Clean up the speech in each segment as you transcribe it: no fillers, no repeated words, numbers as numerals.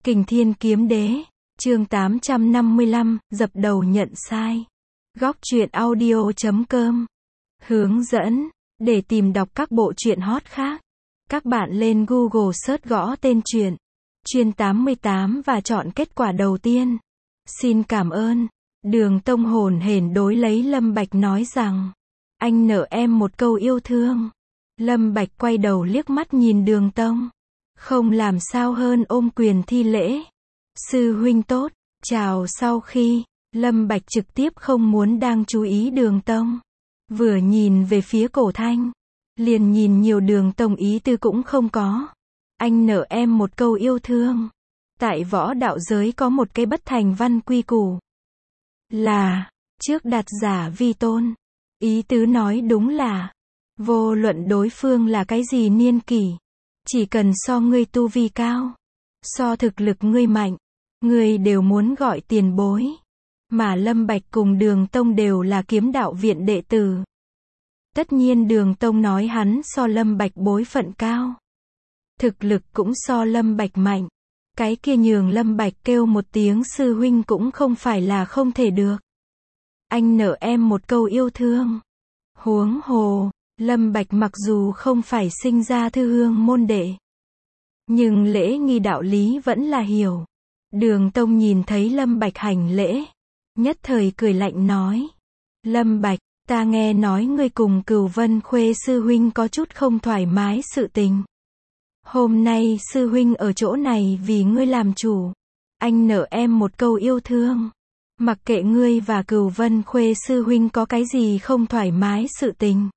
Kình Thiên Kiếm Đế, chương 855, dập đầu nhận sai. Góc truyện audio.com. Hướng dẫn, để tìm đọc các bộ truyện hot khác. Các bạn lên Google search gõ tên truyện, Chuyên 88 và chọn kết quả đầu tiên. Xin cảm ơn. Đường Tông hồn hển đối lấy Lâm Bạch nói rằng, anh nợ em một câu yêu thương. Lâm Bạch quay đầu liếc mắt nhìn Đường Tông. Không làm sao hơn ôm quyền thi lễ. Sư huynh tốt, chào. Sau khi, Lâm Bạch trực tiếp không muốn đang chú ý Đường Tông. Vừa nhìn về phía Cổ Thanh, liền nhìn nhiều Đường Tông ý tư cũng không có. Anh nợ em một câu yêu thương. Tại võ đạo giới có một cái bất thành văn quy củ. Là, trước đặt giả vi tôn. Ý tứ nói đúng là, vô luận đối phương là cái gì niên kỷ, chỉ cần so ngươi tu vi cao, so thực lực ngươi mạnh, ngươi đều muốn gọi tiền bối. Mà Lâm Bạch cùng Đường Tông đều là kiếm đạo viện đệ tử. Tất nhiên Đường Tông nói hắn so Lâm Bạch bối phận cao, thực lực cũng so Lâm Bạch mạnh. Cái kia nhường Lâm Bạch kêu một tiếng sư huynh cũng không phải là không thể được. Anh nợ em một câu yêu thương. Huống hồ, Lâm Bạch mặc dù không phải sinh ra thư hương môn đệ, nhưng lễ nghi đạo lý vẫn là hiểu. Đường Tông nhìn thấy Lâm Bạch hành lễ, nhất thời cười lạnh nói. Lâm Bạch, ta nghe nói ngươi cùng Cửu Vân Khuê sư huynh có chút không thoải mái sự tình. Hôm nay sư huynh ở chỗ này vì ngươi làm chủ. Anh nợ em một câu yêu thương. Mặc kệ ngươi và Cửu Vân Khuê sư huynh có cái gì không thoải mái sự tình,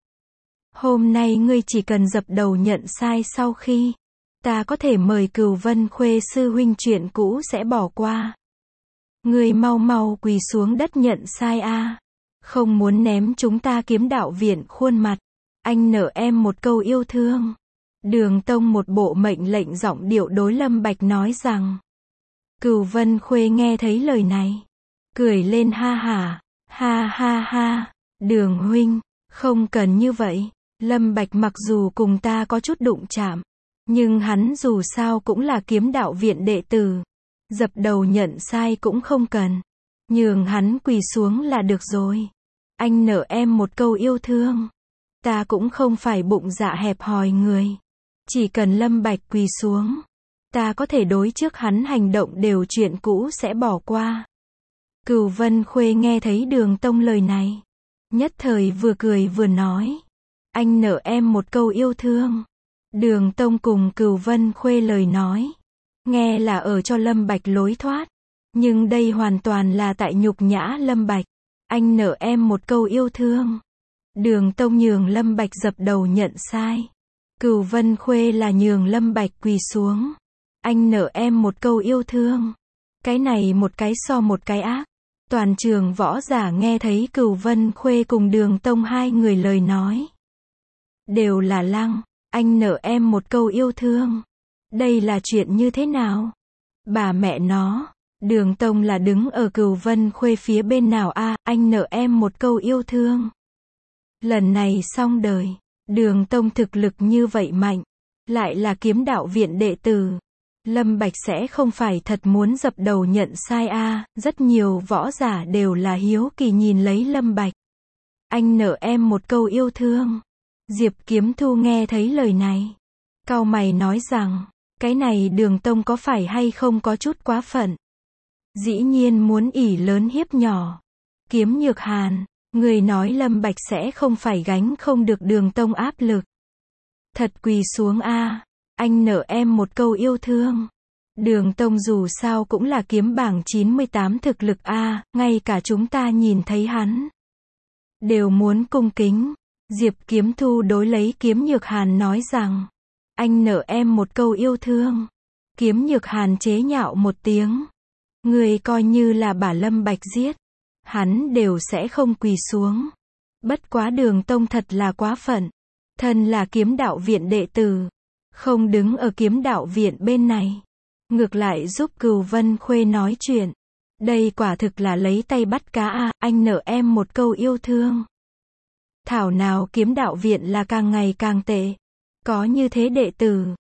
hôm nay ngươi chỉ cần dập đầu nhận sai. Sau khi, ta có thể mời Cửu Vân Khuê sư huynh, chuyện cũ sẽ bỏ qua. Ngươi mau mau quỳ xuống đất nhận sai a. Không muốn ném chúng ta kiếm đạo viện khuôn mặt. Anh nợ em một câu yêu thương. Đường Tông một bộ mệnh lệnh giọng điệu đối Lâm Bạch nói rằng. Cửu Vân Khuê nghe thấy lời này, cười lên ha hả, ha ha ha, Đường huynh, không cần như vậy. Lâm Bạch mặc dù cùng ta có chút đụng chạm, nhưng hắn dù sao cũng là kiếm đạo viện đệ tử. Dập đầu nhận sai cũng không cần, nhường hắn quỳ xuống là được rồi. Anh nợ em một câu yêu thương. Ta cũng không phải bụng dạ hẹp hòi người. Chỉ cần Lâm Bạch quỳ xuống, ta có thể đối trước hắn hành động đều chuyện cũ sẽ bỏ qua. Cửu Vân Khuê nghe thấy Đường Tông lời này, nhất thời vừa cười vừa nói. Anh nợ em một câu yêu thương. Đường Tông cùng Cửu Vân Khuê lời nói, nghe là ở cho Lâm Bạch lối thoát, nhưng đây hoàn toàn là tại nhục nhã Lâm Bạch. Anh nợ em một câu yêu thương. Đường Tông nhường Lâm Bạch dập đầu nhận sai. Cửu Vân Khuê là nhường Lâm Bạch quỳ xuống. Anh nợ em một câu yêu thương. Cái này một cái so một cái ác. Toàn trường võ giả nghe thấy Cửu Vân Khuê cùng Đường Tông hai người lời nói, đều là lăng. Anh nợ em một câu yêu thương. Đây là chuyện như thế nào? Bà mẹ nó, Đường Tông là đứng ở Cửu Vân Khuê phía bên nào a? Anh nợ em một câu yêu thương. Lần này xong đời. Đường Tông thực lực như vậy mạnh, lại là kiếm đạo viện đệ tử. Lâm Bạch sẽ không phải thật muốn dập đầu nhận sai a? Rất nhiều võ giả đều là hiếu kỳ nhìn lấy Lâm Bạch. Anh nợ em một câu yêu thương. Diệp Kiếm Thu nghe thấy lời này, cau mày nói rằng, cái này Đường Tông có phải hay không có chút quá phận? Dĩ nhiên muốn ỷ lớn hiếp nhỏ. Kiếm Nhược Hàn, người nói Lâm Bạch sẽ không phải gánh không được Đường Tông áp lực. Thật quỳ xuống a. Anh nợ em một câu yêu thương. Đường Tông dù sao cũng là kiếm bảng 98 thực lực a, ngay cả chúng ta nhìn thấy hắn đều muốn cung kính. Diệp Kiếm Thu đối lấy Kiếm Nhược Hàn nói rằng, anh nợ em một câu yêu thương. Kiếm Nhược Hàn chế nhạo một tiếng. Người coi như là bả Lâm Bạch giết, hắn đều sẽ không quỳ xuống. Bất quá Đường Tông thật là quá phận. Thân là kiếm đạo viện đệ tử, không đứng ở kiếm đạo viện bên này, ngược lại giúp Cửu Vân Khuê nói chuyện. Đây quả thực là lấy tay bắt cá a. Anh nợ em một câu yêu thương. Thảo nào kiếm đạo viện là càng ngày càng tệ. Có như thế đệ tử,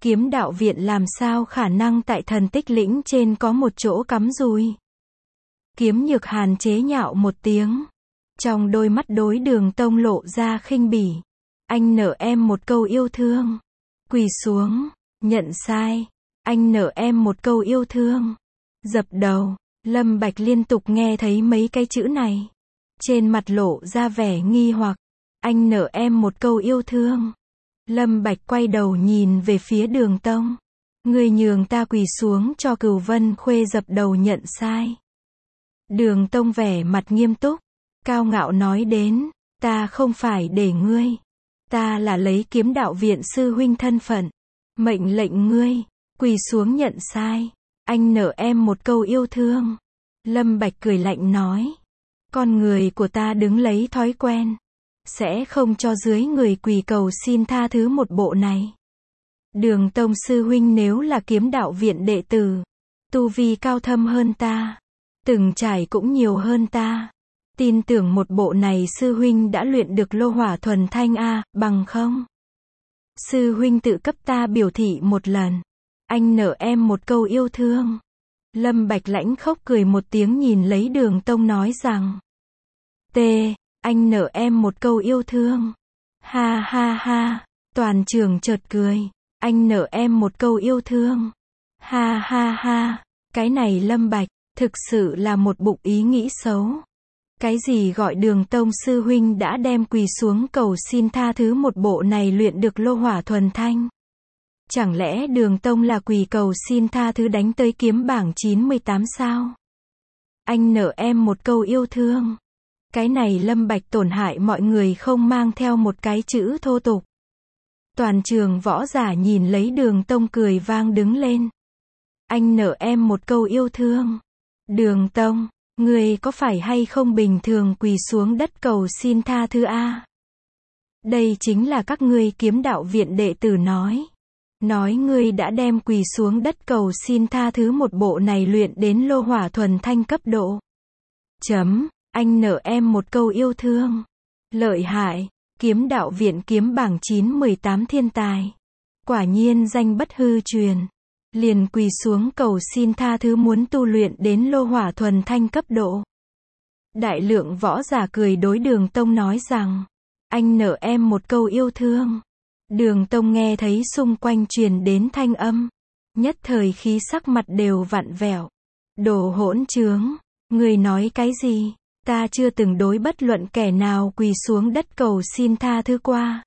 Kiếm đạo viện làm sao khả năng tại thần tích lĩnh trên có một chỗ cắm dùi. Kiếm Nhược Hàn chế nhạo một tiếng. Trong đôi mắt đối Đường Tông lộ ra khinh bỉ. Anh nợ em một câu yêu thương. Quỳ xuống, nhận sai. Anh nợ em một câu yêu thương. Dập đầu. Lâm Bạch liên tục nghe thấy mấy cái chữ này. Trên mặt lộ ra vẻ nghi hoặc. Anh nợ em một câu yêu thương. Lâm Bạch quay đầu nhìn về phía Đường Tông. Ngươi nhường ta quỳ xuống cho Cửu Vân Khuê dập đầu nhận sai. Đường Tông vẻ mặt nghiêm túc. Cao ngạo nói đến. Ta không phải để ngươi. Ta là lấy Kiếm đạo viện sư huynh thân phận. Mệnh lệnh ngươi. Quỳ xuống nhận sai. Anh nợ em một câu yêu thương. Lâm Bạch cười lạnh nói. Con người của ta đứng lấy thói quen. Sẽ không cho dưới người quỳ cầu xin tha thứ một bộ này. Đường Tông sư huynh nếu là Kiếm đạo viện đệ tử. Tu vi cao thâm hơn ta. Từng trải cũng nhiều hơn ta. Tin tưởng một bộ này sư huynh đã luyện được lô hỏa thuần thanh a, bằng không? Sư huynh tự cấp ta biểu thị một lần. Anh nợ em một câu yêu thương. Lâm Bạch lãnh khốc cười một tiếng nhìn lấy Đường Tông nói rằng. Anh nợ em một câu yêu thương. Ha ha ha, toàn trường chợt cười. Anh nợ em một câu yêu thương. Ha ha ha, cái này Lâm Bạch, thực sự là một bụng ý nghĩ xấu. Cái gì gọi Đường Tông sư huynh đã đem quỳ xuống cầu xin tha thứ một bộ này luyện được lô hỏa thuần thanh. Chẳng lẽ Đường Tông là quỳ cầu xin tha thứ đánh tới kiếm bảng 98 sao? Anh nợ em một câu yêu thương. Cái này Lâm Bạch tổn hại mọi người không mang theo một cái chữ thô tục. Toàn trường võ giả nhìn lấy Đường Tông cười vang đứng lên. Anh nợ em một câu yêu thương. Đường Tông, ngươi có phải hay không bình thường quỳ xuống đất cầu xin tha thứ a? Đây chính là các ngươi Kiếm đạo viện đệ tử nói. Nói ngươi đã đem quỳ xuống đất cầu xin tha thứ một bộ này luyện đến lô hỏa thuần thanh cấp độ. Anh nợ em một câu yêu thương. Lợi hại, Kiếm đạo viện kiếm bảng 9-18 thiên tài. Quả nhiên danh bất hư truyền. Liền quỳ xuống cầu xin tha thứ muốn tu luyện đến lô hỏa thuần thanh cấp độ. Đại lượng võ giả cười đối Đường Tông nói rằng. Anh nợ em một câu yêu thương. Đường Tông nghe thấy xung quanh truyền đến thanh âm. Nhất thời khí sắc mặt đều vặn vẹo. Đồ hỗn trướng. Người nói cái gì? Ta chưa từng đối bất luận kẻ nào quỳ xuống đất cầu xin tha thứ qua.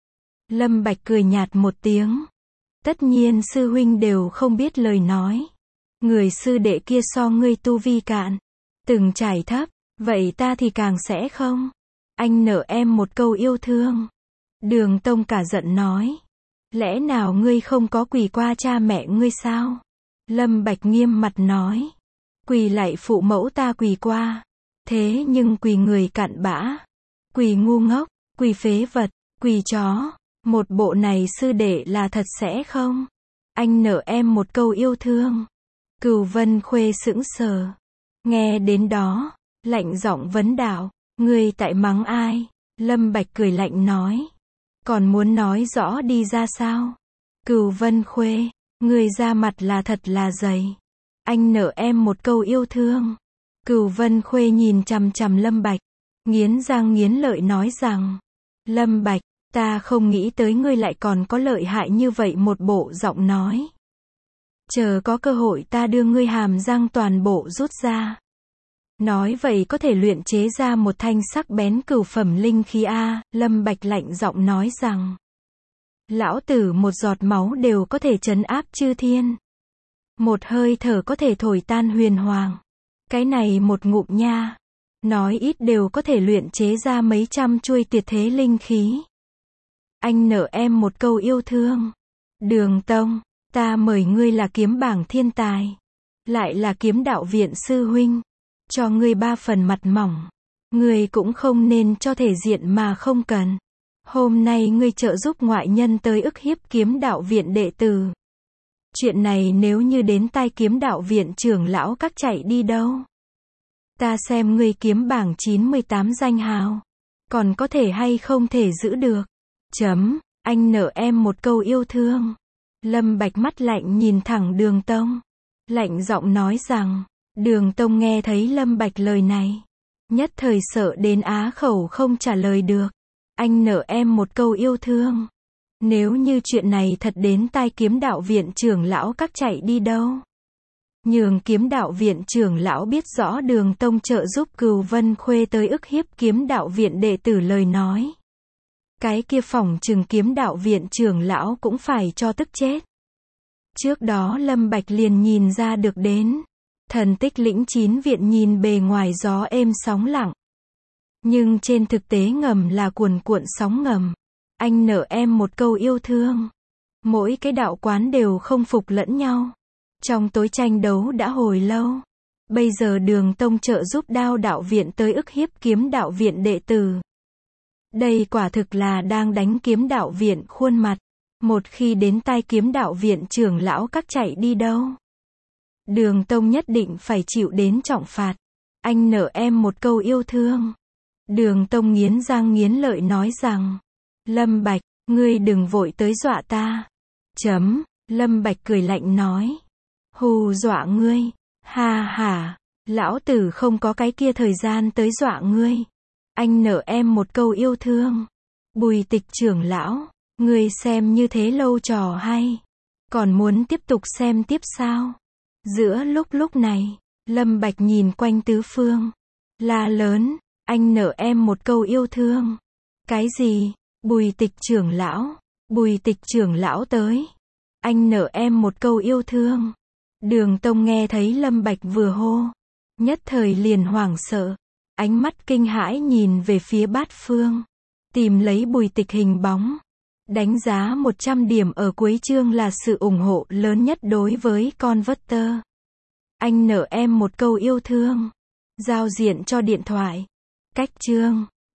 Lâm Bạch cười nhạt một tiếng. Tất nhiên sư huynh đều không biết lời nói. Người sư đệ kia so ngươi tu vi cạn. Từng trải thấp. Vậy ta thì càng sẽ không. Anh nợ em một câu yêu thương. Đường Tông cả giận nói. Lẽ nào ngươi không có quỳ qua cha mẹ ngươi sao? Lâm Bạch nghiêm mặt nói. Quỳ lại phụ mẫu ta quỳ qua. Thế nhưng quỳ người cặn bã. Quỳ ngu ngốc. Quỳ phế vật. Quỳ chó. Một bộ này sư đệ là thật sẽ không? Anh nợ em một câu yêu thương. Cửu Vân Khuê sững sờ. Nghe đến đó. Lạnh giọng vấn đạo. Ngươi tại mắng ai? Lâm Bạch cười lạnh nói. Còn muốn nói rõ đi ra sao? Cửu Vân Khuê, người ra mặt là thật là dày. Anh nợ em một câu yêu thương. Cửu Vân Khuê nhìn chằm chằm Lâm Bạch, nghiến răng nghiến lợi nói rằng. Lâm Bạch, ta không nghĩ tới ngươi lại còn có lợi hại như vậy một bộ giọng nói. Chờ có cơ hội ta đưa ngươi hàm răng toàn bộ rút ra. Nói vậy có thể luyện chế ra một thanh sắc bén cửu phẩm linh khí a, Lâm Bạch lạnh giọng nói rằng. Lão tử một giọt máu đều có thể trấn áp chư thiên. Một hơi thở có thể thổi tan huyền hoàng. Cái này một ngụm nha. Nói ít đều có thể luyện chế ra mấy trăm chuôi tuyệt thế linh khí. Anh nợ em một câu yêu thương. Đường Tông, ta mời ngươi là kiếm bảng thiên tài. Lại là kiếm đạo viện sư huynh. Cho ngươi 3 phần mặt mỏng. Ngươi cũng không nên cho thể diện mà không cần. Hôm nay ngươi trợ giúp ngoại nhân tới ức hiếp kiếm đạo viện đệ tử. Chuyện này nếu như đến tai kiếm đạo viện trưởng lão các chạy đi đâu? Ta xem ngươi kiếm bảng 98 danh hào. Còn có thể hay không thể giữ được. Anh nợ em một câu yêu thương. Lâm Bạch mắt lạnh nhìn thẳng Đường Tông. Lạnh giọng nói rằng, Đường Tông nghe thấy Lâm Bạch lời này. Nhất thời sợ đến á khẩu không trả lời được. Anh nợ em một câu yêu thương. Nếu như chuyện này thật đến tai Kiếm Đạo Viện trưởng lão các chạy đi đâu. Nhường Kiếm Đạo Viện trưởng lão biết rõ Đường Tông trợ giúp Cừu Vân Khuê tới ức hiếp Kiếm Đạo Viện đệ tử lời nói. Cái kia phỏng chừng Kiếm Đạo Viện trưởng lão cũng phải cho tức chết. Trước đó Lâm Bạch liền nhìn ra được đến. Thần Tích Lĩnh 9 viện nhìn bề ngoài gió êm sóng lặng. Nhưng trên thực tế ngầm là cuồn cuộn sóng ngầm. Anh nợ em một câu yêu thương. Mỗi cái đạo quán đều không phục lẫn nhau. Trong tối tranh đấu đã hồi lâu. Bây giờ Đường Tông trợ giúp Đao Đạo Viện tới ức hiếp Kiếm Đạo Viện đệ tử. Đây quả thực là đang đánh Kiếm Đạo Viện khuôn mặt. Một khi đến tai Kiếm Đạo Viện trưởng lão các chạy đi đâu. Đường Tông nhất định phải chịu đến trọng phạt. Anh nợ em một câu yêu thương. Đường Tông nghiến răng nghiến lợi nói rằng, Lâm Bạch, ngươi đừng vội tới dọa ta. Lâm Bạch cười lạnh nói, hù dọa ngươi, ha ha, lão tử không có cái kia thời gian tới dọa ngươi. Anh nợ em một câu yêu thương. Bùi Tịch trưởng lão, ngươi xem như thế lâu trò hay. Còn muốn tiếp tục xem tiếp sao? Giữa lúc này, Lâm Bạch nhìn quanh tứ phương. La lớn, anh nợ em một câu yêu thương. Cái gì? Bùi Tịch trưởng lão tới. Anh nợ em một câu yêu thương. Đường Tông nghe thấy Lâm Bạch vừa hô. Nhất thời liền hoảng sợ. Ánh mắt kinh hãi nhìn về phía bát phương. Tìm lấy Bùi Tịch hình bóng. Đánh giá 100 điểm ở cuối chương là sự ủng hộ lớn nhất đối với Converter. Anh nợ em một câu yêu thương. Giao diện cho điện thoại. Cách chương